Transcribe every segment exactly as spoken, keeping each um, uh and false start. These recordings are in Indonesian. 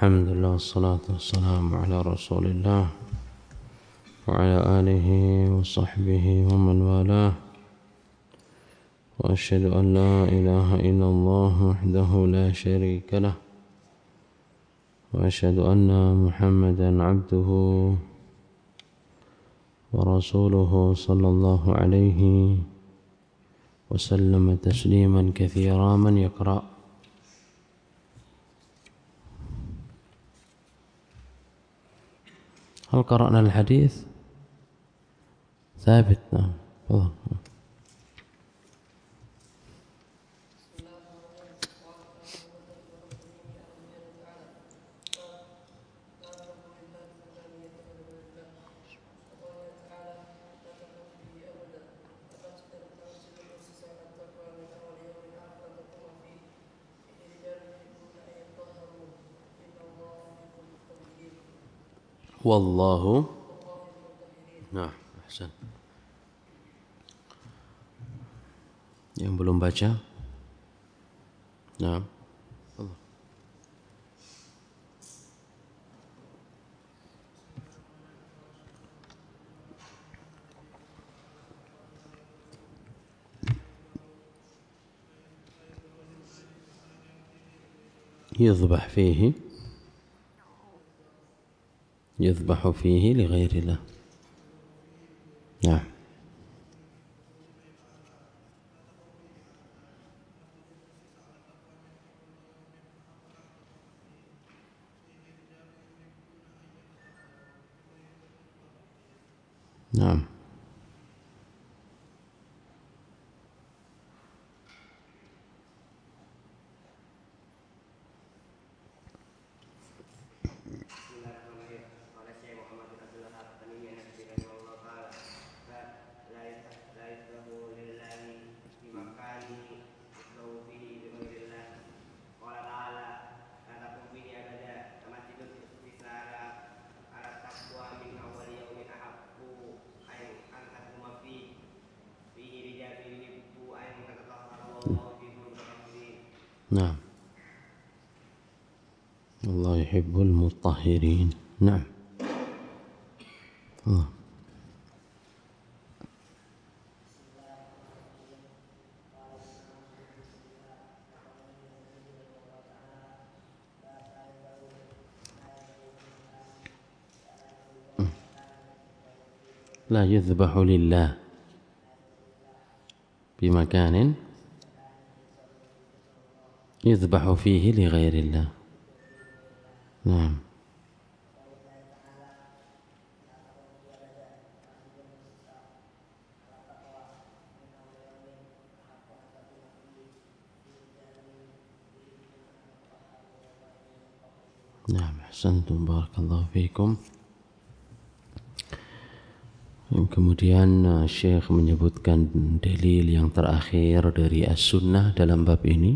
الحمد لله والصلاة والسلام على رسول الله وعلى آله وصحبه ومن والاه وأشهد أن لا إله إلا الله وحده لا شريك له وأشهد أن محمدا عبده ورسوله صلى الله عليه وسلم تسليما كثيرا. من يقرأ؟ هل قرأنا الحديث؟ ثابت. نعم. Wallahu, nah, ahsan. Yang belum baca, nah, Allah. يذبح فيه يذبح فيه لغير الله. نعم. نعم. نعم. الله يحب المطهرين. نعم. الله. لا يذبح لله بمكان يذبح فيه لغير الله. نعم. نعم، أحسنتم، بارك الله فيكم. Kemudian Syekh menyebutkan dalil yang terakhir dari as-sunnah dalam bab ini.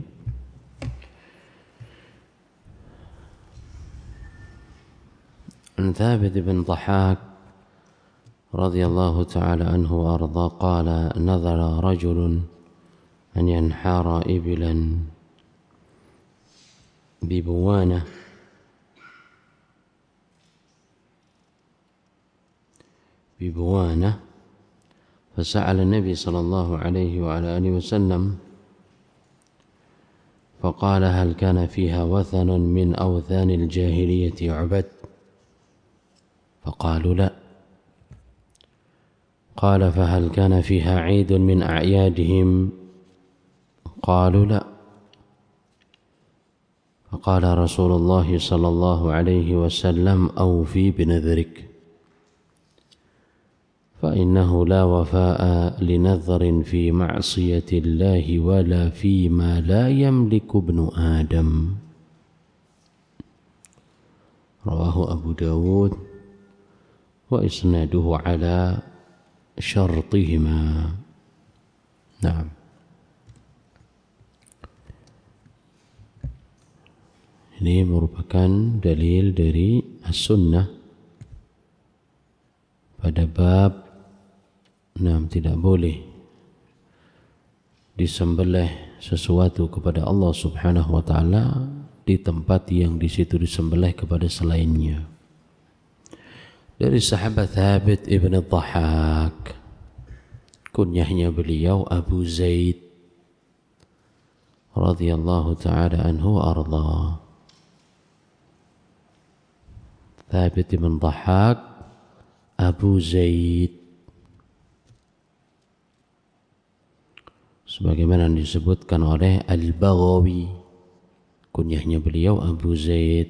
عن ثابت بن ضحاك رضي الله تعالى عنه وأرضاه قال نذر رجل أن ينحر إبلا ببوانة ببوانة فسأل النبي صلى الله عليه وعلى آله وسلم فقال هل كان فيها وثن من أوثان الجاهلية يعبد؟ فقالوا لا. قال فهل كان فيها عيد من أعيادهم؟ قالوا لا. فقال رسول الله صلى الله عليه وسلم أوفي بنذرك فإنه لا وفاء لنذر في معصية الله ولا فيما لا يملك ابن آدم. رواه أبو داود وإسناده على شرطهما. نعم. Ini merupakan dalil dari as-sunnah pada bab enam, tidak boleh disembelih sesuatu kepada Allah Subhanahu wa taala di tempat yang di situ disembelih kepada selainnya. Dari sahabat Thabit ibn Dhahhak, kunyahnya beliau Abu Zaid radhiyallahu ta'ala anhu arda. Thabit ibn Dhahhak Abu Zaid, sebagaimana disebutkan oleh Al-Baghawi, kunyahnya beliau Abu Zaid.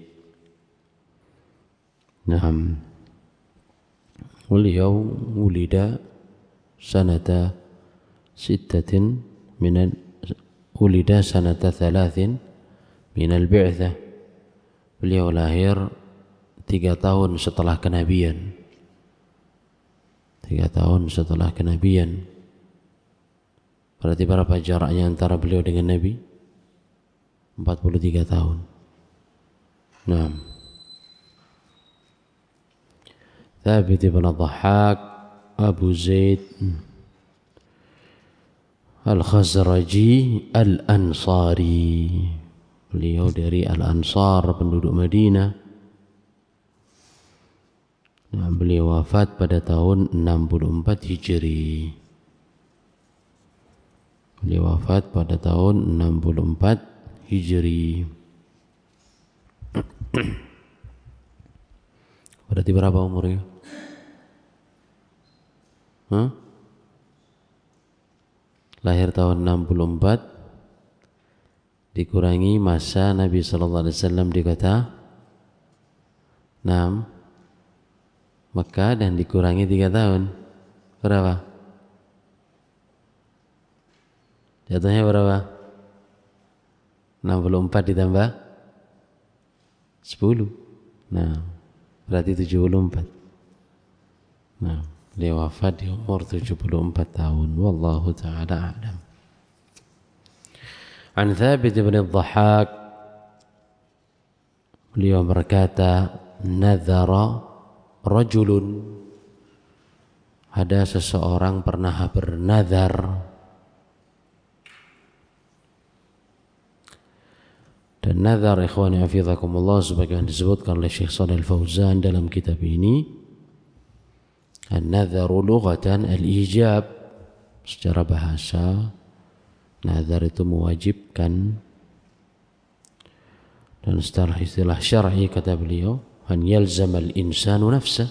Naam, beliau wulida sanata sittatin min wulida sanata thalathin min al-bi'tsah. Beliau lahir tiga tahun setelah kenabian. Tiga tahun setelah kenabian. Berarti berapa jaraknya antara beliau dengan Nabi? empat puluh tiga tahun. Nah, Thabit ibn Dhahhak Abu Zaid Al-Khazraji Al-Ansari. Beliau dari Al-Ansar, penduduk Madinah. Nah, beliau wafat pada tahun enam puluh empat Hijri. Beliau wafat pada tahun enam puluh empat Hijri. Berarti berapa umurnya? Hah? Lahir tahun enam puluh empat dikurangi masa Nabi sallallahu alaihi wasallam di kota enam Mekah dan dikurangi tiga tahun. Berapa? Jatuhnya berapa? enam puluh empat ditambah sepuluh. Nah, berarti tujuh puluh empat. Nah, dia wafat di umur tujuh puluh empat tahun. Wallahu ta'ala a'lam. An Thabit bin Dhahhak, beliau berkata, nadhara rajulun, ada seseorang pernah bernazar. Dan nazar, ikhwani hafizakumullah, sebagaimana disebutkan oleh Syekh Shalih Al-Fauzan dalam kitab ini, an-nadharu lughatan al-ijab. Secara bahasa, nazar itu mewajibkan, dan setelah istilah syar'i kata beliau, an yalzamal insanu nafsah,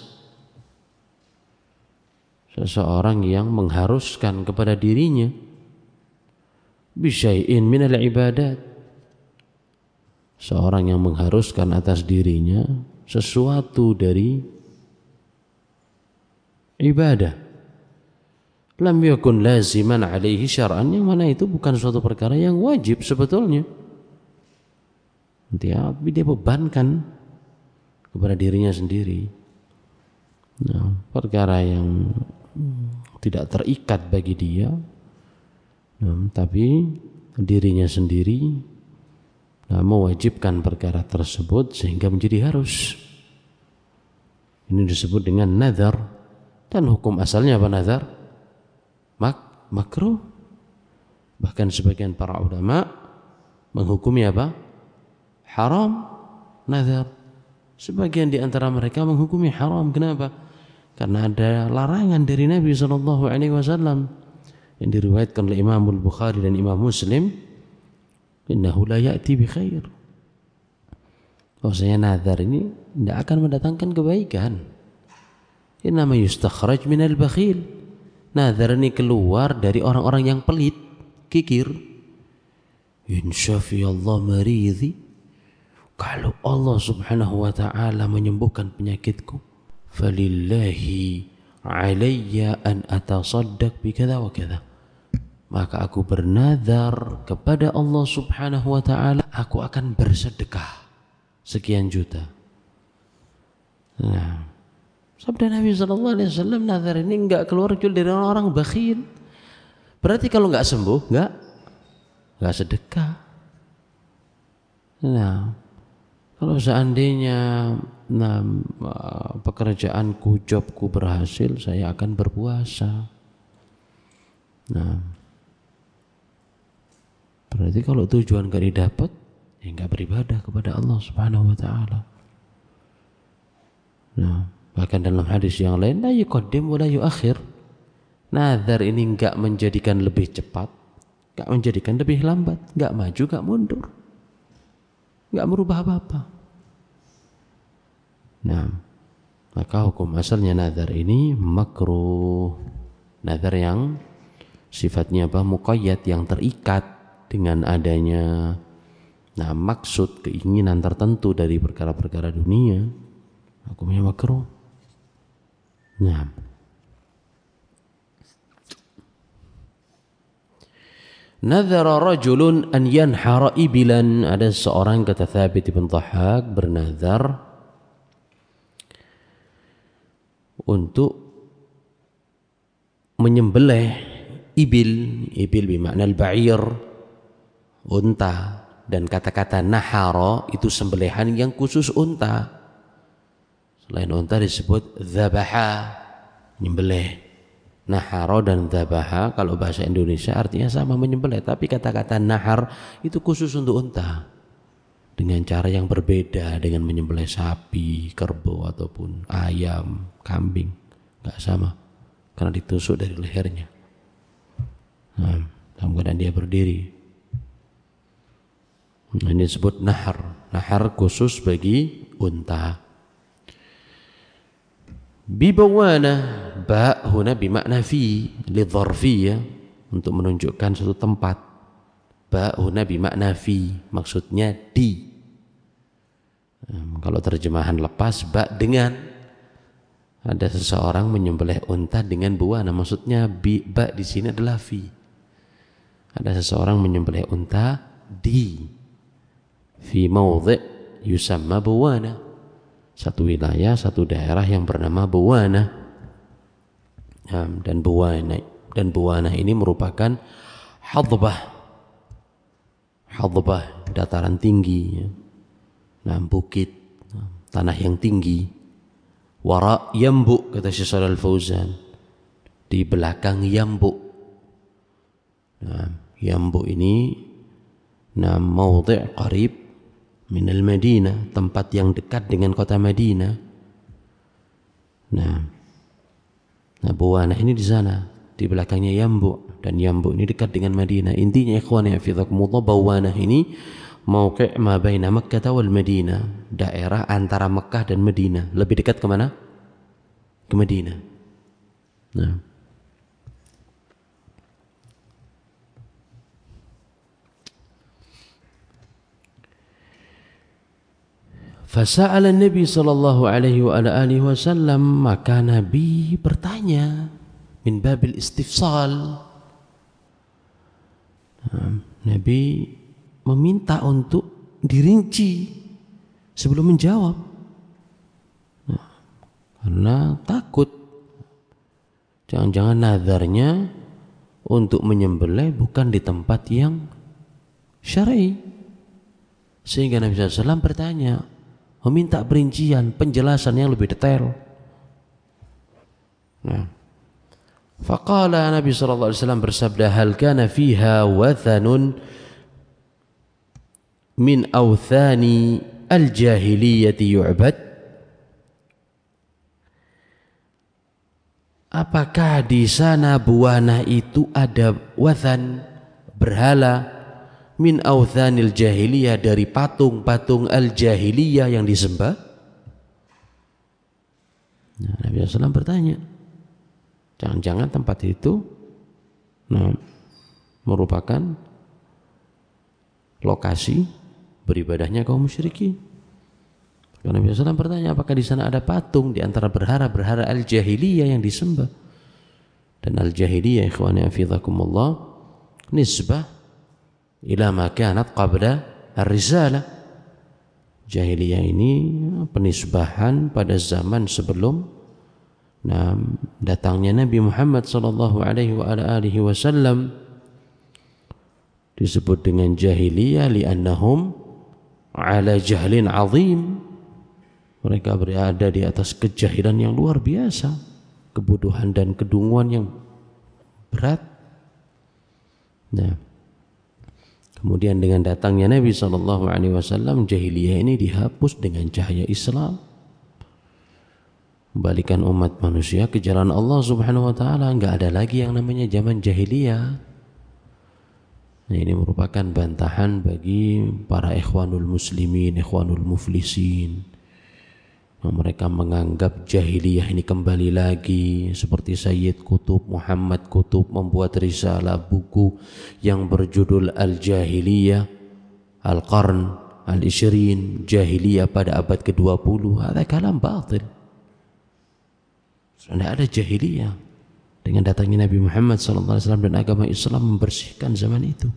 seseorang yang mengharuskan kepada dirinya bisyai'in minal ibadat, seorang yang mengharuskan atas dirinya sesuatu dari ibadah, lam yakun laziman alaihi syar'an, yang mana itu bukan suatu perkara yang wajib sebetulnya, tapi dia bebankan kepada dirinya sendiri. Nah, perkara yang tidak terikat bagi dia, nah, tapi dirinya sendiri nah, mewajibkan perkara tersebut sehingga menjadi harus. Ini disebut dengan nazar. Dan hukum asalnya apa nazar? Mak makruh. Bahkan sebagian para ulama menghukumi apa? Haram nazar. Sebagian di antara mereka menghukumi haram. Kenapa? Karena ada larangan dari Nabi shallallahu alaihi wasallam yang diriwayatkan oleh Imam Al-Bukhari dan Imam Muslim, innahu la ya'ti bi khair. Maksudnya nazar ini tidak akan mendatangkan kebaikan. Innama yustakhraj minal bakhil. Nazar ini keluar dari orang-orang yang pelit, kikir. Insyafi Allah maridhi, kalau Allah subhanahu wa ta'ala menyembuhkan penyakitku, falillahi alayya an atasaddaq bi kadza wa kadza, maka aku bernazar kepada Allah subhanahu wa ta'ala, aku akan bersedekah sekian juta. Nah, sabda Nabi shallallahu alaihi wasallam, nazar ini enggak keluar dari orang-orang bakhil. Berarti kalau enggak sembuh, enggak enggak sedekah. Nah, kalau seandainya nah, pekerjaanku, jobku berhasil, saya akan berpuasa. Nah, berarti kalau tujuan gak didapat, ya enggak beribadah kepada Allah Subhanahu wa taala. Nah, bahkan dalam hadis yang lain, la yuqaddim wa la yuakhir. Nazar ini enggak menjadikan lebih cepat, enggak menjadikan lebih lambat, enggak maju, enggak mundur. Enggak merubah apa-apa. Nah, maka hukum asalnya nazar ini makruh. Nazar yang sifatnya apa? Muqayyad, yang terikat dengan adanya nah maksud, keinginan tertentu dari perkara-perkara dunia, hukumnya makruh. Nah, nazara rajulun an yanhara ibilan, ada seorang, kata Thabit bin Dhahhak, bernazar untuk menyembelih ibil. Ibil bermakna al-ba'ir, unta. Dan kata-kata nahara itu sembelihan yang khusus unta. Selain unta disebut dzabaha, menyembelih. Nahara dan dzabaha kalau bahasa Indonesia artinya sama, menyembelih, tapi kata-kata nahar itu khusus untuk unta, dengan cara yang berbeda dengan menyembelih sapi, kerbau ataupun ayam, kambing. Enggak sama, karena ditusuk dari lehernya. Nah, dalam keadaan dia berdiri. Nah, ini disebut nahar. Nahar khusus bagi unta. Bibawana, ba huna bimakna fi, lidharfiyah, untuk menunjukkan suatu tempat. Ba huna bimakna fi, maksudnya di. Nah, kalau terjemahan lepas, ba dengan, ada seseorang menyembelih unta dengan buana, maksudnya bi, ba di sini adalah fi. Ada seseorang menyembelih unta di fi mawdhi' yusamma buwana, satu wilayah, satu daerah yang bernama Buwana. Dan Buwana dan Buwana ini merupakan hadbah, hadbah dataran tinggi, nah, bukit, tanah yang tinggi. Wara Yambu, kata Syekh Shalal Fauzan, di belakang Yambu. Nah, Yambu ini nah mawdhi' qarib min al-Madinah, tempat yang dekat dengan kota Madinah. Nah, nah Buwana ini di sana, di belakangnya Yambu, dan Yambu ini dekat dengan Madinah. Intinya ikhwan ya fillah, Buwana ini mauqi' ma baina Makkah wal Madinah, daerah antara Mekah dan Madinah. Lebih dekat ke mana? Ke Madinah. Nah, fasa'ala Nabi sallallahu alaihi wa ala alihi wasallam, maka Nabi bertanya, min babil istifsal. Nah, Nabi meminta untuk dirinci sebelum menjawab. Nah, karena takut jangan-jangan nazarnya untuk menyembelih bukan di tempat yang syar'i. Sehingga Nabi sallallahu alaihi wasallam bertanya, meminta perincian, penjelasan yang lebih detail. Nah, faqala, Nabi sallallahu alaihi wasallam bersabda, hal kana fiha wathanun min awthani al-jahiliyati yu'bad? Apakah di sana Buwana itu ada wathan, berhala, min awthanil jahiliyah, dari patung-patung al-jahiliyah yang disembah? Nah, Nabi sallallahu alaihi wasallam bertanya, jangan-jangan tempat itu nah, merupakan lokasi beribadahnya kaum musyrikin. Karena Nabi sallallahu alaihi wasallam bertanya, apakah di sana ada patung di antara berhala-berhala al-jahiliyah yang disembah? Dan al-jahiliyah ikhwani hafizakumullah nisbah ila ma kanat qabla ar-risalah. Jahiliyah ini penisbahan pada zaman sebelum nah, datangnya Nabi Muhammad sallallahu alaihi wa ala alihi wasallam. Disebut dengan jahiliyah li'annahum ala jahlin azim. Mereka berada di atas kejahilan yang luar biasa, kebodohan dan kedunguan yang berat. Nah, Kemudian dengan datangnya Nabi shallallahu alaihi wasallam, jahiliyah ini dihapus dengan cahaya Islam. Kembalikan umat manusia ke jalan Allah Subhanahu wa taala, enggak ada lagi yang namanya zaman jahiliyah. Nah, ini merupakan bantahan bagi para ikhwanul muslimin, ikhwanul muflisin, yang mereka menganggap jahiliyah ini kembali lagi, seperti Sayyid Qutb, Muhammad Qutb membuat risalah buku yang berjudul Al-Jahiliyah Al-Qarn Al-Ishrin, Jahiliyah pada abad ke dua puluh. Ada kalam batil. Tidak ada jahiliyah. Dengan datangnya Nabi Muhammad sallallahu alaihi wasallam dan agama Islam membersihkan zaman itu.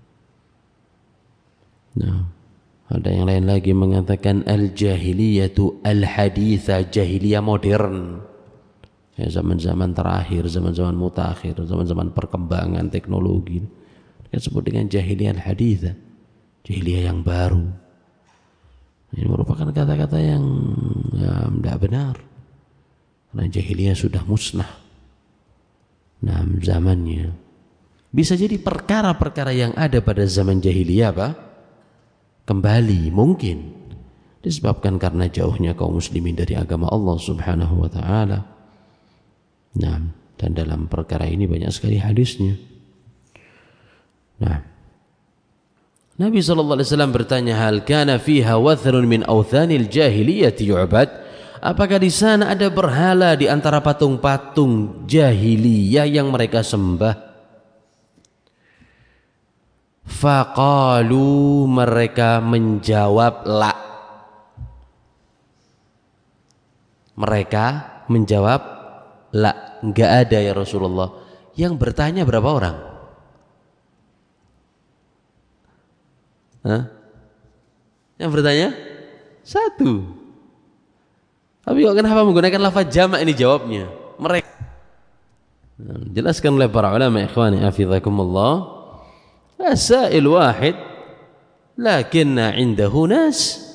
Nah, ada yang lain lagi mengatakan al-jahiliyatu al-haditha, jahiliyah modern. Ya, zaman-zaman terakhir, zaman-zaman mutakhir, zaman-zaman perkembangan teknologi. Kita sebut dengan jahiliyah al-haditha, jahiliyah yang baru. Ini merupakan kata-kata yang ya, tidak benar. Karena jahiliyah sudah musnah. Nah, zamannya bisa jadi perkara-perkara yang ada pada zaman jahiliyah apa? Kembali mungkin disebabkan karena jauhnya kaum muslimin dari agama Allah Subhanahu wa taala. Nah, dan dalam perkara ini banyak sekali hadisnya. Nah, Nabi sallallahu alaihi wasallam bertanya, hal kana fiha wathrun min awthanil jahiliyati yu'bad? Apakah di sana ada berhala di antara patung-patung jahiliyah yang mereka sembah? Faqalu, mereka menjawab la. Mereka menjawab la, enggak ada ya Rasulullah. Yang bertanya berapa orang? Hah? Yang bertanya satu. Tapi kok kenapa menggunakan lafaz jamak ini jawabnya? Mereka. Jelaskan oleh para ulama, ikhwani hafizakumullah. As-sa'il wahid lakinna indahu nas.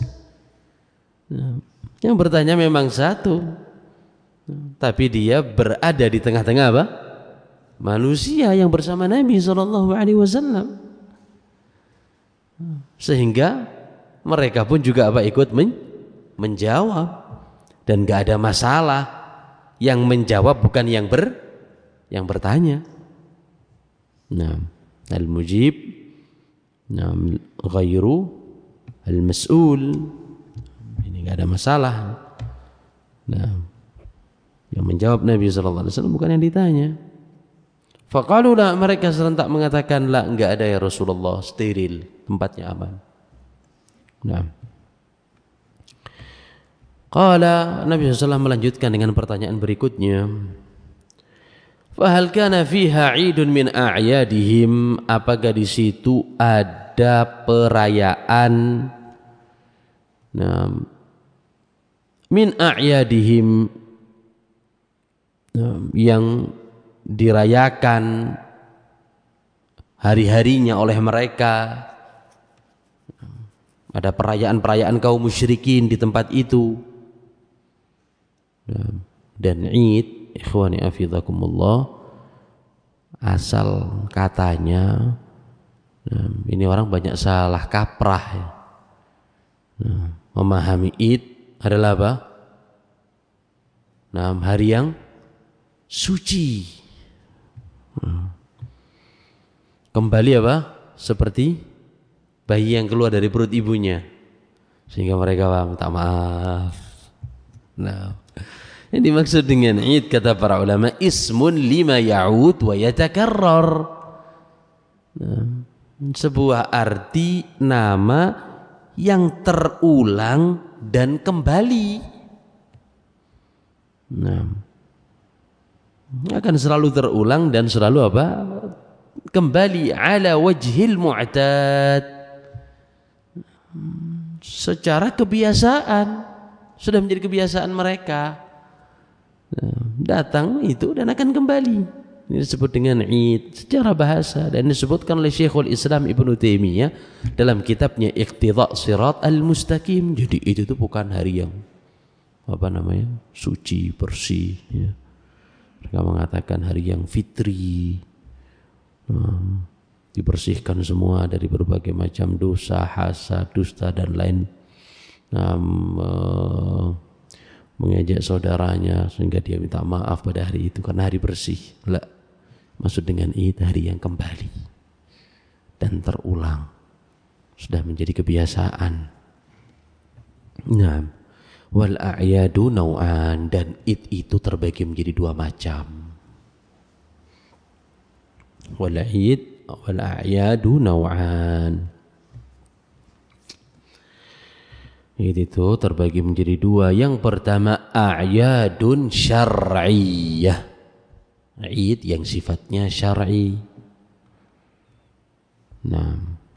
Yang bertanya memang satu, tapi dia berada di tengah-tengah apa? Manusia yang bersama Nabi sallallahu alaihi wasallam. Sehingga mereka pun juga apa? Ikut men menjawab. Dan gak ada masalah, yang menjawab bukan yang ber yang bertanya. Nah, al-mujib, nah, ghairu al-mas'ul, ini gak ada masalah. Nah, yang menjawab Nabi sallallahu alaihi wasallam bukan yang ditanya. Faqalu la, mereka serentak mengatakan la, enggak ada ya Rasulullah, steril, tempatnya aman. Nah, qala, Nabi sallallahu alaihi wasallam melanjutkan dengan pertanyaan berikutnya. Fahal kana fiha 'idun min a'yadihim? Apakah di situ ada perayaan nah, min a'yadihim nah, yang dirayakan hari-harinya oleh mereka? Ada perayaan-perayaan kaum musyrikin di tempat itu. Dan Id, ikhwani afizakumullah, asal katanya, nah, ini orang banyak salah kaprah ya. Nah, memahami Id adalah apa? Nah, hari yang suci. Nah, kembali apa? Seperti bayi yang keluar dari perut ibunya, sehingga mereka minta maaf. Nah, yang dimaksud dengan Id, kata para ulama, ismun lima ya'ud wa yatakarrar. Nah, sebuah arti nama yang terulang dan kembali. Nah, akan selalu terulang dan selalu apa? Kembali ala wajhil mu'tad, secara kebiasaan, sudah menjadi kebiasaan mereka. Nah, datang itu dan akan kembali. Ini disebut dengan Id secara bahasa, dan disebutkan oleh Syekhul Islam Ibnu Taimiyah dalam kitabnya Iqtidha' Shirat Al-Mustaqim. Jadi itu tuh bukan hari yang apa namanya? Suci, bersih ya. Mereka mengatakan hari yang fitri. Nah, dibersihkan semua dari berbagai macam dosa, hasad, dusta dan lain, um, uh, mengejek saudaranya sehingga dia minta maaf pada hari itu karena hari bersih. La, maksud dengan Id hari yang kembali dan terulang, sudah menjadi kebiasaan. Nah, wal a'yadu nau'an, dan Id itu terbagi menjadi dua macam. Wal a'id wal a'yadu nau'an. Id itu terbagi menjadi dua. Yang pertama a'yadun syar'iyyah, Id yang sifatnya syar'i. Nah,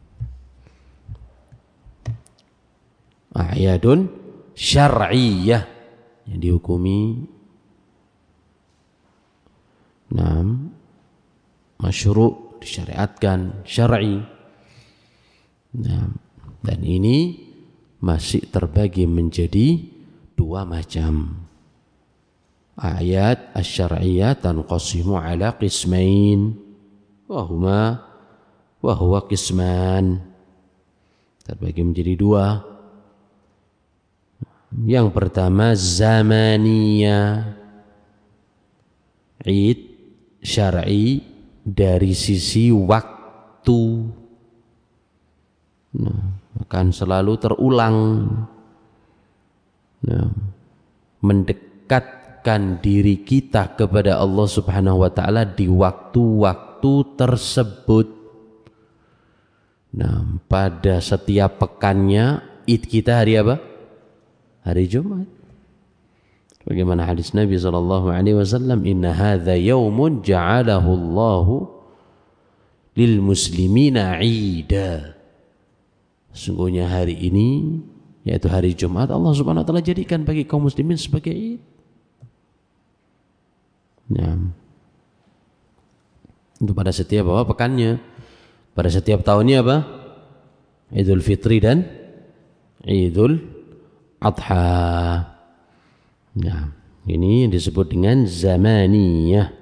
a'yadun syar'iyyah yang dihukumi nah masyru', disyariatkan, syar'i. Nah, dan ini masih terbagi menjadi dua macam. Ayat asy-syar'iyyah tanqasimu ala qismain wa huma wa huwa qisman, terbagi menjadi dua. Yang pertama zamaniyah, Id syar'i dari sisi waktu, nah, akan selalu terulang, nah, mendekatkan diri kita kepada Allah Subhanahu wa ta'ala di waktu-waktu tersebut. Nah, pada setiap pekannya Id kita hari apa? Hari Jumat. Bagaimana hadis Nabi sallallahu alaihi wasallam, inna hadza yaumun ja'alahu Allahu lil muslimina 'ida. Sungguhnya hari ini, yaitu hari Jumat, Allah Subhanahu wa taala jadikan bagi kaum muslimin sebagai Id. Nah, itu pada setiap apa pekannya. Pada setiap tahunnya apa? Idul Fitri dan Idul Adha. Nah, ini disebut dengan zamaniyah.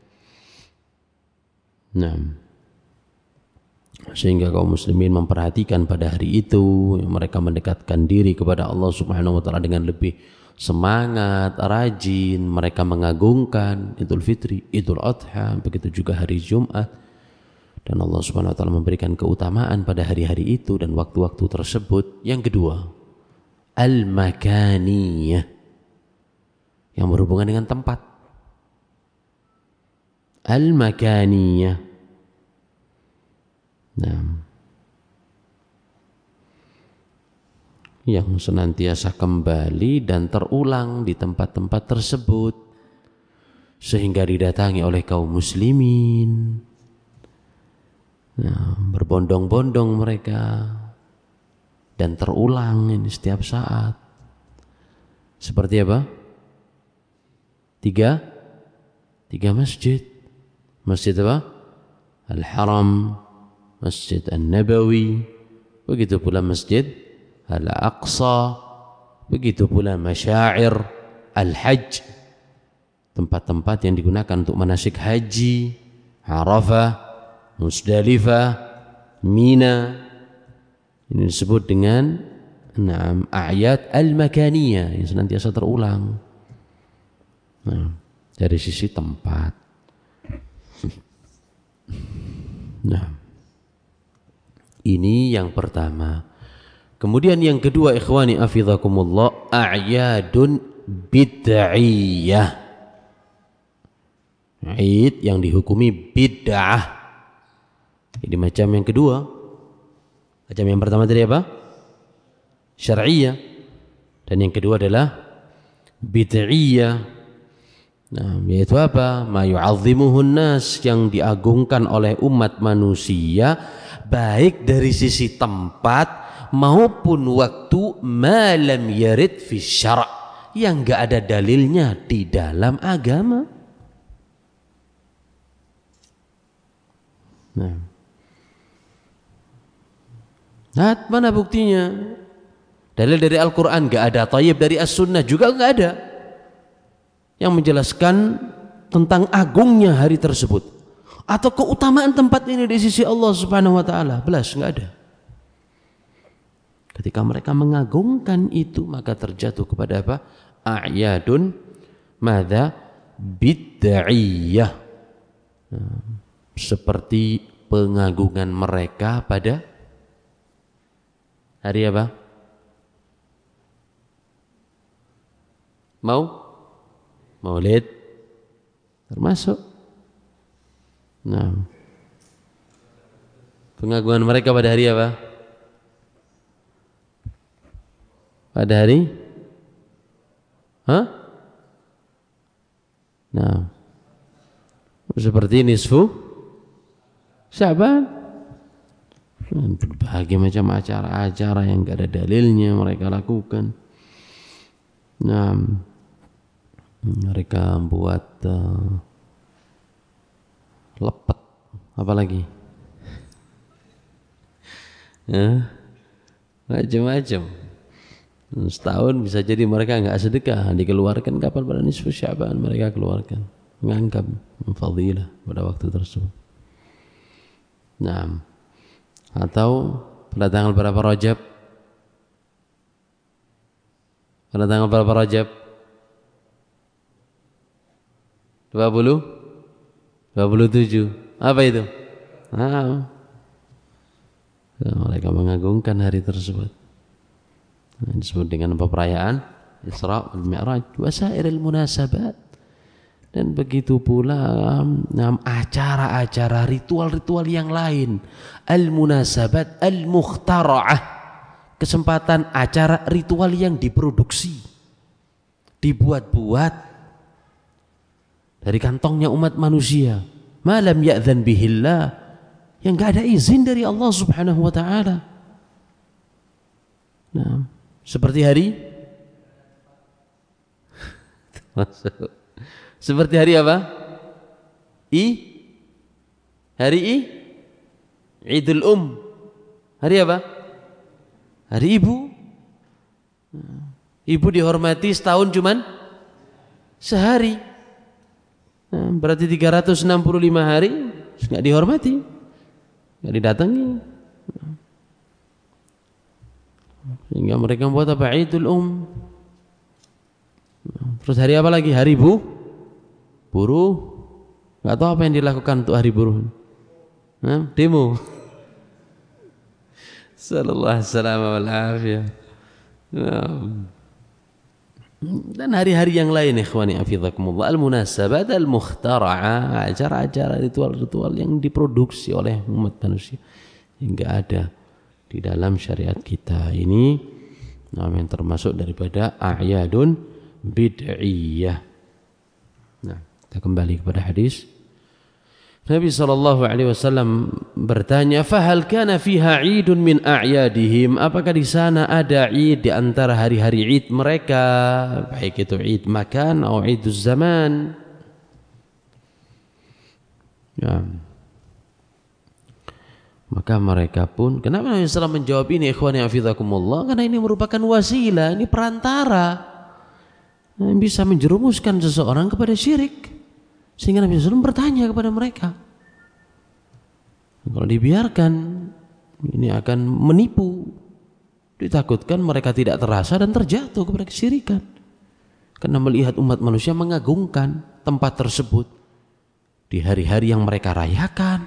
Nah, sehingga kaum muslimin memperhatikan pada hari itu, mereka mendekatkan diri kepada Allah Subhanahu wa taala dengan lebih semangat, rajin, mereka mengagungkan Idul Fitri, Idul Adha, begitu juga hari Jumat. Dan Allah Subhanahu wa taala memberikan keutamaan pada hari-hari itu dan waktu-waktu tersebut. Yang kedua, al-makaniyah, yang berhubungan dengan tempat. Al-makaniyah, nah, yang senantiasa kembali dan terulang di tempat-tempat tersebut sehingga didatangi oleh kaum muslimin. Nah, berbondong-bondong mereka dan terulang ini setiap saat. Seperti apa? Tiga, tiga masjid. Masjid apa? Al-Haram, Masjid An-Nabawi, begitu pula Masjid Al-Aqsa, begitu pula Masyair Al-Hajj, tempat-tempat yang digunakan untuk manasik haji, Arafah, Musdalifah, Mina. Ini disebut dengan enam ayat al-makaniyah yang senantiasa terulang. Nah, dari sisi tempat. Nah, ini yang pertama. Kemudian yang kedua, ikhwani afidhakumullah, a'yadun bid'iyah. Id yang dihukumi bid'ah. Ini macam yang kedua. Macam yang pertama tadi apa? Syar'iyah. Dan yang kedua adalah bid'iyah. Nah, yaitu apa? Ma yu'azzimuhun nas, yang diagungkan oleh umat manusia baik dari sisi tempat maupun waktu, ma lam yarid fi syara', yang enggak ada dalilnya di dalam agama. Nah, nah mana buktinya? Dalil dari Al-Quran enggak ada, thayyib dari As-Sunnah juga enggak ada yang menjelaskan tentang agungnya hari tersebut. atau keutamaan tempat ini di sisi Allah Subhanahu wa taala, belas enggak ada. Ketika mereka mengagungkan itu, maka terjatuh kepada apa? A'yadun madza bid'iyah. Nah, seperti pengagungan mereka pada hari apa? Mau? Maulid termasuk. Nah, pengagungan mereka pada hari apa? Pada hari? Hah? Nah, seperti nisfu Sya'ban. Berbagai macam acara-acara yang tidak ada dalilnya mereka lakukan. Nah, mereka buat uh, lepet, apa lagi? Ya, macam-macam. Setahun bisa jadi mereka enggak sedekah, dikeluarkan kapan? Pada nisfu Sya'ban mereka keluarkan, menganggap fadilah pada waktu tersebut. Nah, atau pada tanggal berapa Rajab? Pada tanggal berapa Rajab? dua puluh? dua puluh tujuh. Apa itu? Nah, mereka mengagungkan hari tersebut. Nah, disebut dengan perayaan Isra wal Mi'raj wa sairil munasabat. Dan begitu pula um, acara-acara ritual-ritual yang lain, al-munasabat al-mukhtara'ah, kesempatan acara ritual yang diproduksi, dibuat-buat dari kantongnya umat manusia, malam ya'dzan bihillah, yang enggak ada izin dari Allah Subhanahu wa taala. Nah, seperti hari seperti hari apa? I hari I Idul Um. Hari apa? Hari ibu. Ibu dihormati setahun cuman sehari. Nah, berarti tiga ratus enam puluh lima hari enggak dihormati, enggak didatangi. Sehingga mereka membuat apa? Idul Um. Terus hari apa lagi? Hari bu buruh. Enggak tahu apa yang dilakukan untuk hari buruh. Nah, demo. Sallallahu alaihi wasallam. Dan hari-hari yang lain, ikhwani hafizakumullah, al-munasabat al-mukhtara'ah, acara-acara ritual-ritual yang diproduksi oleh umat manusia hingga ada di dalam syariat kita ini, yang termasuk daripada a'yadun bid'iyah. Nah, kita kembali kepada hadis. Nabi sallallahu alaihi wasallam bertanya, "Fahal kana fiha 'idun min a'yadihim?" Apakah di sana ada 'id di antara hari-hari 'id mereka, baik itu 'id makan atau 'iduz zaman? Ya. Maka mereka pun, kenapa Nabi sallallahu alaihi wasallam menjawab ini, ikhwani hafizakumullah? Karena ini merupakan wasilah, ini perantara yang bisa menjerumuskan seseorang kepada syirik. Sehingga Nabi sallallahu alaihi wasallam bertanya kepada mereka. Kalau dibiarkan, ini akan menipu. Ditakutkan mereka tidak terasa dan terjatuh kepada kesyirikan. Karena melihat umat manusia mengagungkan tempat tersebut di hari-hari yang mereka rayakan.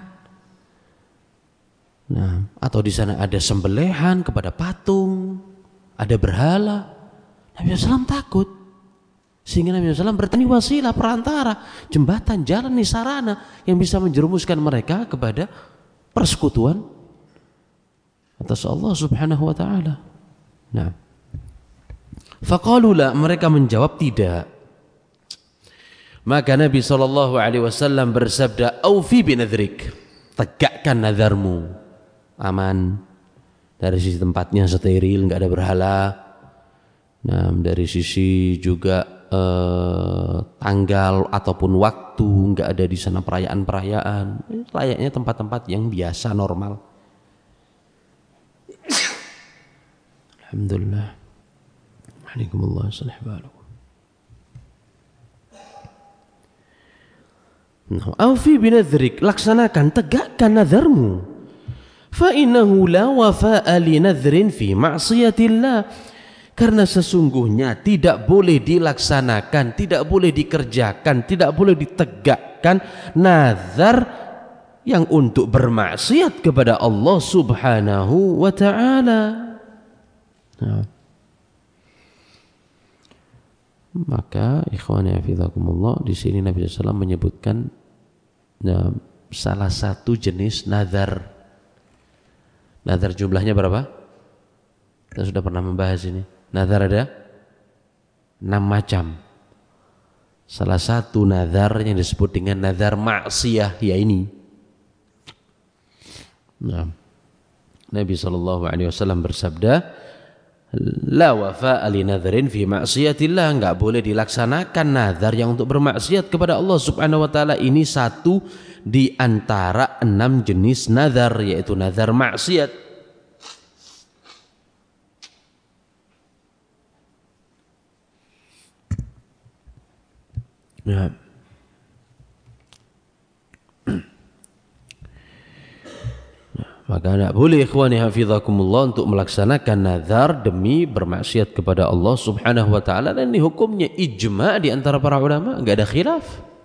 Nah, atau di sana ada sembelihan kepada patung, ada berhala. Nabi sallallahu alaihi wasallam takut. Sehingga Nabi sallallahu alaihi wasallam bertanya wasilah, perantara, jembatan, jalan, nisarana yang bisa menjerumuskan mereka kepada persekutuan atas Allah Subhanahu wa taala. Nah, faqalu la, mereka menjawab tidak. Maka Nabi sallallahu alaihi wasallam bersabda, "Aufi binadrik." Tegakkan nazarmu. Aman. Dari sisi tempatnya steril, enggak ada berhala. Nah, dari sisi juga Eh, tanggal ataupun waktu enggak ada di sana perayaan-perayaan, layaknya tempat-tempat yang biasa normal. Alhamdulillah. Waalaikumsalam. Aufi binadhrik, laksanakan, tegakkan nazarmu. Fa innahu la wafa'a li nadhrin fi ma'siyatillah. Karena sesungguhnya tidak boleh dilaksanakan, tidak boleh dikerjakan, tidak boleh ditegakkan nazar yang untuk bermaksiat kepada Allah Subhanahu wa ta'ala. Nah. Maka ikhwani hafizakumullah, di sini Nabi shallallahu alaihi wasallam menyebutkan nah, salah satu jenis nazar. Nazar jumlahnya berapa? Kita sudah pernah membahas ini. Nazar ada enam macam. Salah satu nazar yang disebut dengan nazar maksiyah, ya ini. Nah, Nabi shallallahu alaihi wasallam bersabda, la wafa'a li nadharin fi ma'siyatillah, enggak boleh dilaksanakan nazar yang untuk bermaksiat kepada Allah Subhanahu wa taala. Ini satu di antara enam jenis nazar, yaitu nazar maksiat. Ya. Maka tidak boleh ikhwani hafizakumullah untuk melaksanakan nazar demi bermaksiat kepada Allah Subhanahu wa taala, dan ini hukumnya ijma' di antara para ulama, enggak ada khilaf.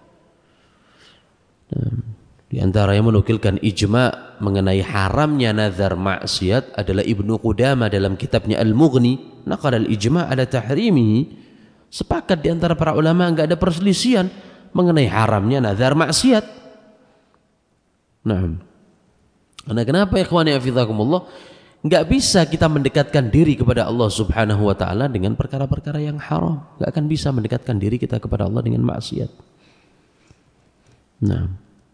Di antara yang menukilkan ijma' mengenai haramnya nazar maksiat adalah Ibnu Qudamah dalam kitabnya Al-Mughni, naqala al-ijma' ala tahrimihi. Sepakat di antara para ulama, enggak ada perselisihan mengenai haramnya nazar maksiat. Nah, karena kenapa ikhwani hafizakumullah, enggak bisa kita mendekatkan diri kepada Allah Subhanahu wa taala dengan perkara-perkara yang haram. Enggak akan bisa mendekatkan diri kita kepada Allah dengan maksiat. Nah,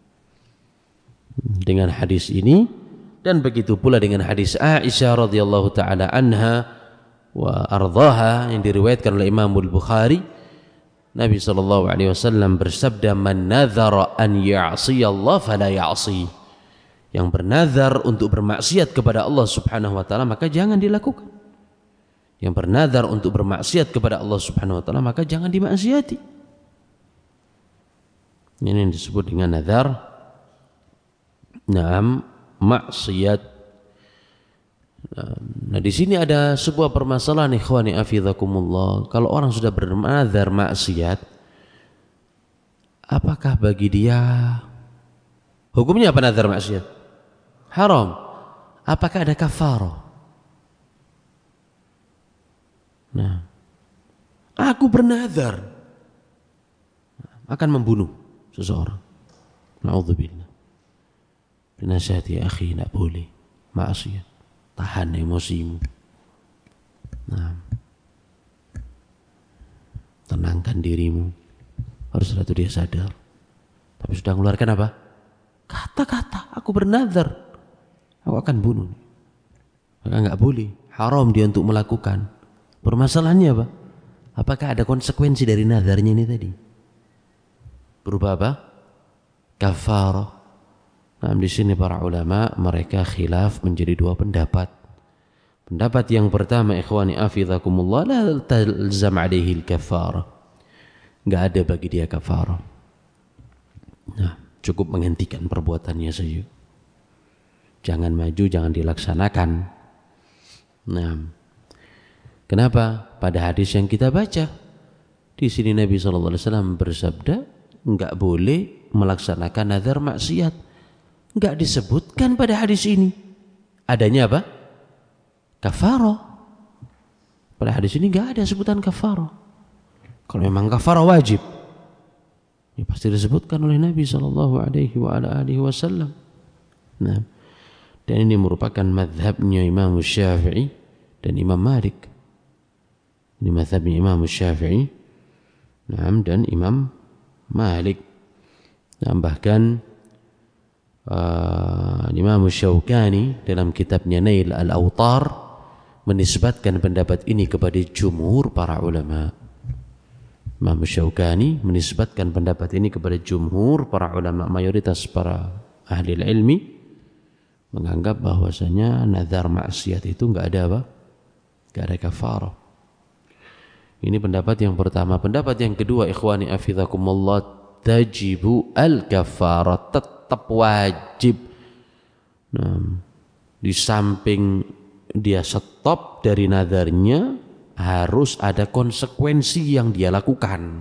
dengan hadis ini dan begitu pula dengan hadis Aisyah radhiyallahu taala anha wa ardhaha yang diriwayatkan oleh Imam Al-Bukhari, Nabi sallallahu alaihi wasallam bersabda, "Man nadhara an ya'si Allah fala ya'si." Yang bernazar untuk bermaksiat kepada Allah Subhanahu wa taala maka jangan dilakukan. Yang bernazar untuk bermaksiat kepada Allah Subhanahu wa taala maka jangan dimaksiati. Ini yang disebut dengan nazar naam maksiat. Nah, di sini ada sebuah permasalahan ikhwani hafizakumullah. Kalau orang sudah bernazar maksiat, apakah bagi dia hukumnya apa nazar maksiat? Haram. Apakah ada kafarah? Nah, aku bernazar akan membunuh seseorang. Na'udzubillah. Binasihati akhi, tidak boleh. Maksiat. Tahan emosimu. Nah, tenangkan dirimu. Harus satu dia sadar. Tapi sudah mengeluarkan apa? Kata-kata, aku bernazar, aku akan bunuh. Maka enggak boleh, haram dia untuk melakukan. Permasalahannya apa? Apakah ada konsekuensi dari nazarnya ini tadi? Berupa apa? Kafarah. Nah, di sini para ulama mereka khilaf menjadi dua pendapat. Pendapat yang pertama, ikhwani hafizakumullah, la talzam alaihi al-kafarah. Enggak ada bagi dia kafarah. Nah, cukup menghentikan perbuatannya saja. Jangan maju, jangan dilaksanakan. Nah, kenapa? Pada hadis yang kita baca, di sini Nabi shallallahu alaihi wasallam bersabda, enggak boleh melaksanakan nazar maksiat. Enggak disebutkan pada hadis ini. Adanya apa? Kafarah. Pada hadis ini enggak ada sebutan kafarah. Kalau memang kafarah wajib, ya pasti disebutkan oleh Nabi shallallahu alaihi wasallam. Nah, dan ini merupakan mazhabnya Imam Syafi'i dan Imam Malik. Ini mazhabnya Imam Syafi'i, nah, dan Imam Malik. Nah, bahkan uh, Imam Syaukani dalam kitabnya Nail al-Awtar menisbatkan pendapat ini kepada jumhur para ulama. Imam Syaukani menisbatkan pendapat ini kepada jumhur para ulama, mayoritas para ahli ilmi menganggap bahwasanya nazar maksiat itu enggak ada apa? Enggak ada kafarah. Ini pendapat yang pertama. Pendapat yang kedua, ikhwani hafizakumullah, tajibu al-kafarah, tetap wajib. Nah, di samping dia stop dari nadarnya, harus ada konsekuensi yang dia lakukan.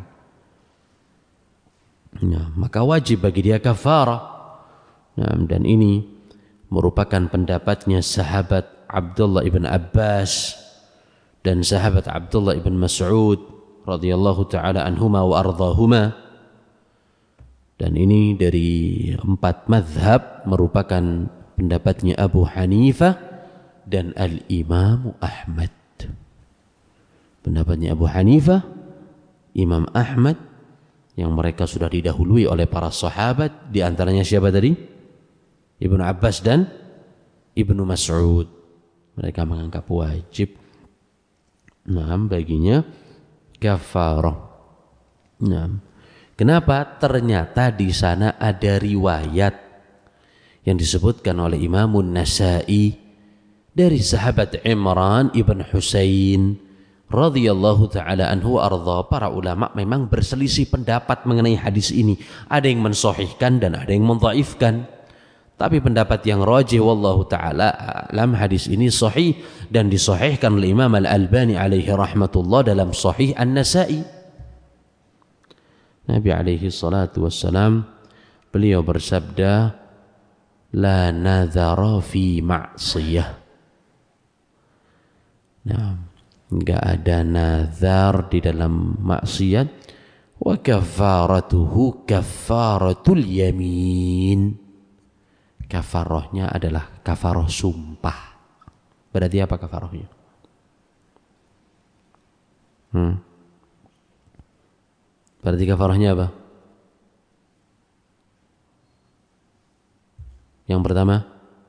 Nah, maka wajib bagi dia kafarah. Nah, dan ini merupakan pendapatnya sahabat Abdullah ibn Abbas dan sahabat Abdullah ibn Mas'ud radhiyallahu taala anhuma wa ardhahuma. Dan ini dari empat mazhab merupakan pendapatnya Abu Hanifah dan Al-Imam Ahmad. Pendapatnya Abu Hanifah, Imam Ahmad, yang mereka sudah didahului oleh para sahabat, di antaranya siapa tadi? Ibnu Abbas dan Ibnu Mas'ud. Mereka menganggap wajib, nah, baginya kafarah. Nah, kenapa? Ternyata di sana ada riwayat yang disebutkan oleh Imam An-Nasa'i dari sahabat Imran ibn Husain radhiyallahu taala anhu arda. Para ulama memang berselisih pendapat mengenai hadis ini. Ada yang mensahihkan dan ada yang mendhaifkan. Tapi pendapat yang rajih wallahu taala alam, hadis ini sahih dan disahihkan oleh Imam Al-Albani alaihi rahmatullah dalam Sahih An-Nasa'i. Nabi alaihi salatu wassalam, beliau bersabda, la nadhara fi ma'siyah. Nah, enggak ada nazar di dalam maksiat. Wa kafaratuhu kafaratul yamin. Kafarahnya adalah kafarah sumpah. Berarti apa kafarahnya? Hmm. Berarti kafarahnya apa? Yang pertama,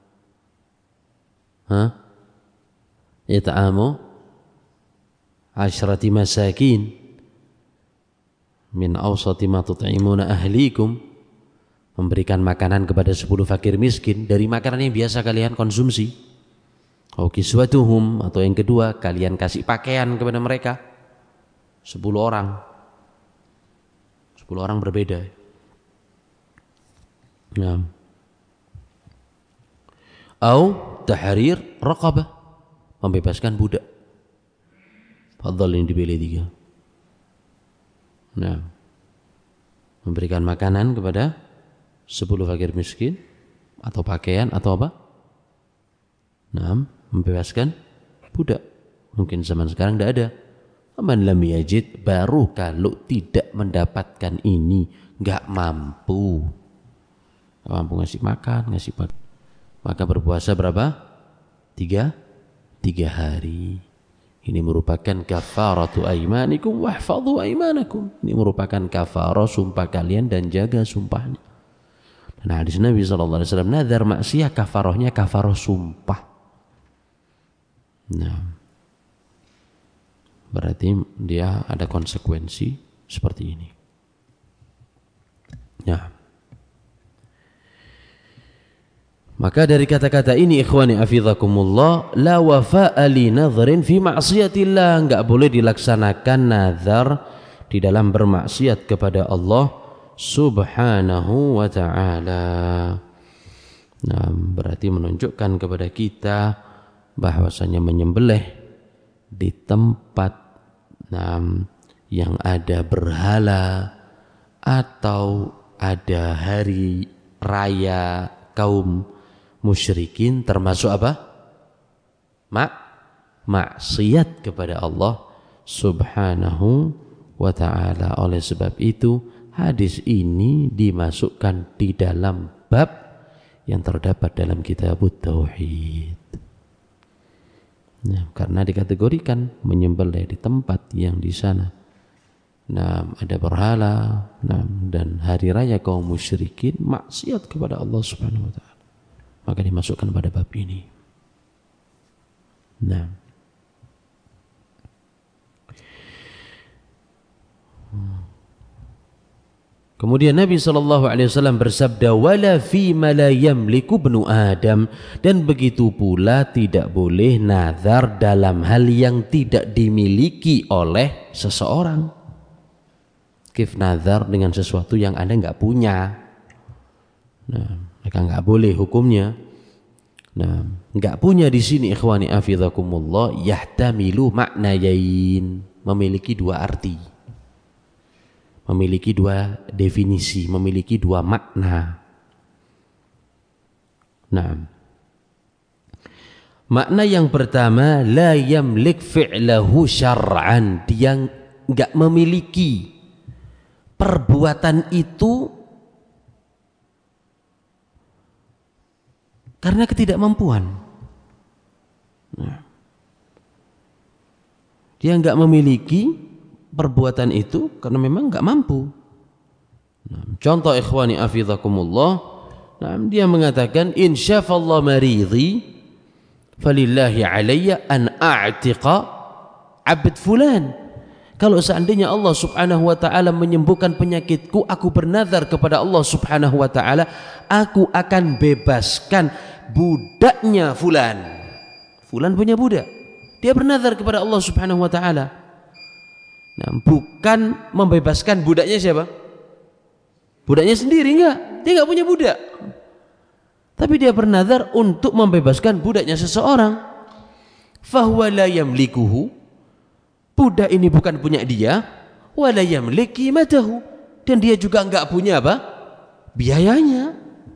Hah? It'amu asyrati masakin min awsati ma tut'imuna ahlikum, memberikan makanan kepada sepuluh fakir miskin dari makanan yang biasa kalian konsumsi. Au kiswatuhum, atau yang kedua, kalian kasih pakaian kepada mereka sepuluh orang. sepuluh orang berbeda. Nah. Au tahrir raqabah, membebaskan budak. Fadhal yang dipilih tiga. Nah, memberikan makanan kepada sepuluh fakir miskin, atau pakaian, atau apa? Nah, membebaskan budak. Mungkin zaman sekarang tidak ada. Man lam yajid, baru kalau tidak mendapatkan ini, nggak mampu, nggak mampu ngasih makan, ngasih pak, maka berpuasa berapa? Tiga, tiga hari. Ini merupakan kafaratu aimanikum wahfadhu aimanakum. Ini merupakan kafarah sumpah kalian dan jaga sumpahnya. Dan hadis Nabi shallallahu alaihi wasallam, nazar maksiyah kafarahnya kafarah sumpah. Nah, berarti dia ada konsekuensi seperti ini. Nah, maka dari kata-kata ini, ikhwani afidhakumullah, la wafa'a li nadhrin fi ma'siyatillah, enggak boleh dilaksanakan nazar di dalam bermaksiat kepada Allah subhanahu wa ta'ala. Nah, berarti menunjukkan kepada kita bahwasanya menyembelih di tempat nah, yang ada berhala atau ada hari raya kaum musyrikin termasuk apa? Mak maksiat kepada Allah subhanahu wa ta'ala. Oleh sebab itu hadis ini dimasukkan di dalam bab yang terdapat dalam kitab Tauhid. Nah, karena dikategorikan menyembelih di tempat yang di sana nah, ada berhala nah, dan hari raya kaum musyrikin, maksiat kepada Allah subhanahu wa ta'ala, maka dimasukkan pada bab ini. Nah, kemudian Nabi shallallahu alaihi wasallam bersabda, wala fi ma la yamliku ibnu Adam, dan begitu pula tidak boleh nazar dalam hal yang tidak dimiliki oleh seseorang. Kif nazar dengan sesuatu yang Anda nggak punya. Nah, maka nggak boleh hukumnya. Nah, nggak punya di sini ikhwani afizakumullah yahtamilu maknayain, memiliki dua arti, memiliki dua definisi, memiliki dua makna. Nah, makna yang pertama la yamlik fi'lahu syar'an, dia nggak memiliki perbuatan itu karena ketidakmampuan. Nah, dia nggak memiliki perbuatan itu karena memang nggak mampu. Nah, contoh ikhwani afizakumullah, nah, dia mengatakan insyafallah maridhi falillahi alayya an a'tiqa abd fulan. Kalau seandainya Allah subhanahu wa ta'ala menyembuhkan penyakitku, aku bernazar kepada Allah subhanahu wa ta'ala, aku akan bebaskan budaknya fulan. Fulan punya budak, dia bernazar kepada Allah subhanahu wa ta'ala. Nah, bukan membebaskan budaknya siapa? Budaknya sendiri, enggak. Dia enggak punya budak, tapi dia bernazar untuk membebaskan budaknya seseorang. Fahuwa la yamlikuhu, budak ini bukan punya dia, wala yamlik qimatahu, dan dia juga enggak punya apa? Biayanya.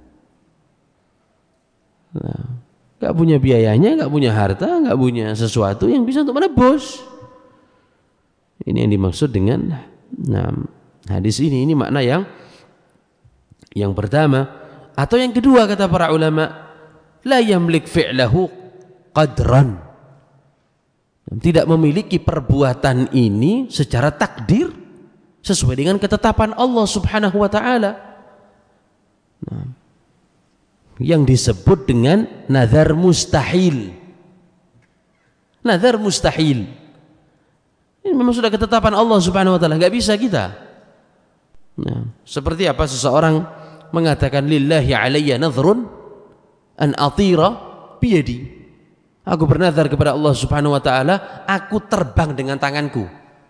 Nah, enggak punya biayanya, enggak punya harta, enggak punya sesuatu yang bisa untuk menebus. Ini yang dimaksud dengan nah, hadis ini. Ini makna yang yang pertama. Atau yang kedua kata para ulama, la yamlik fi'lahu qadran, tidak memiliki perbuatan ini secara takdir sesuai dengan ketetapan Allah subhanahu wa ta'ala. Nah, yang disebut dengan nazar mustahil. Nazar mustahil ini memang sudah ketetapan Allah subhanahu wa ta'ala, nggak bisa kita. Nah, seperti apa seseorang mengatakan lillahi alayya nadhrun an atira biyadi, aku bernazar kepada Allah subhanahu wa ta'ala, aku terbang dengan tanganku.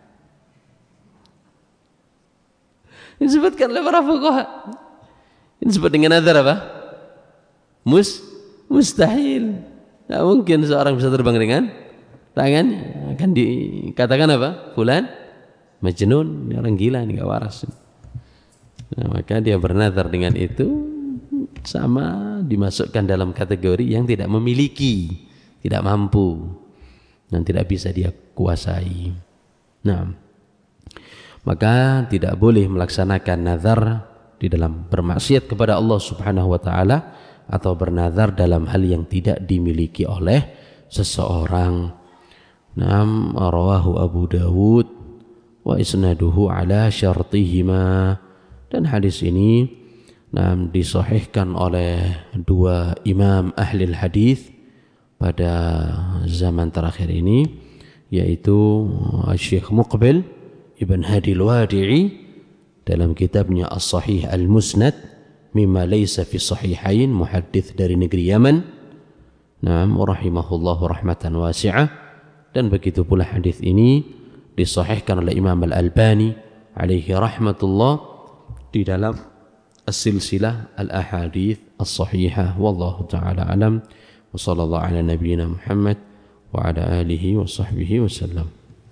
Ini disebutkan oleh para fuqaha, ini disebut dengan nazar apa? Mus, mustahil. Tidak mungkin seorang bisa terbang dengan tangan. Akan dikatakan apa? Fulan majnun, orang gila, ini gak waras. Nah, maka dia bernazar dengan itu, sama dimasukkan dalam kategori yang tidak memiliki, tidak mampu, dan tidak bisa dia kuasai. Nah, maka tidak boleh melaksanakan nazar di dalam bermaksiat kepada Allah subhanahu wa ta'ala, atau bernazar dalam hal yang tidak dimiliki oleh seseorang. Naam, rawahu Abu Dawud wa isnaduhu ala syartihima, dan hadis ini naam disahihkan oleh dua imam ahli hadis pada zaman terakhir ini, yaitu Syekh Muqbil Ibn Hadi Al-Wadi'i dalam kitabnya As-Sahih Al-Musnad mimma laysa fi sahihain, muhaddits dari negeri Yaman. Naam, rahimahullahu rahmatan wasi'ah. Dan begitu pula hadis ini disahihkan oleh Imam Al-Albani alaihi rahmatullah di dalam As-Silsilah Al-Ahadits As-Sahihah. Wallahu ta'ala alam. Wa sallallahu ala nabiyyina Muhammad wa ala alihi wa sahbihi wa sallam.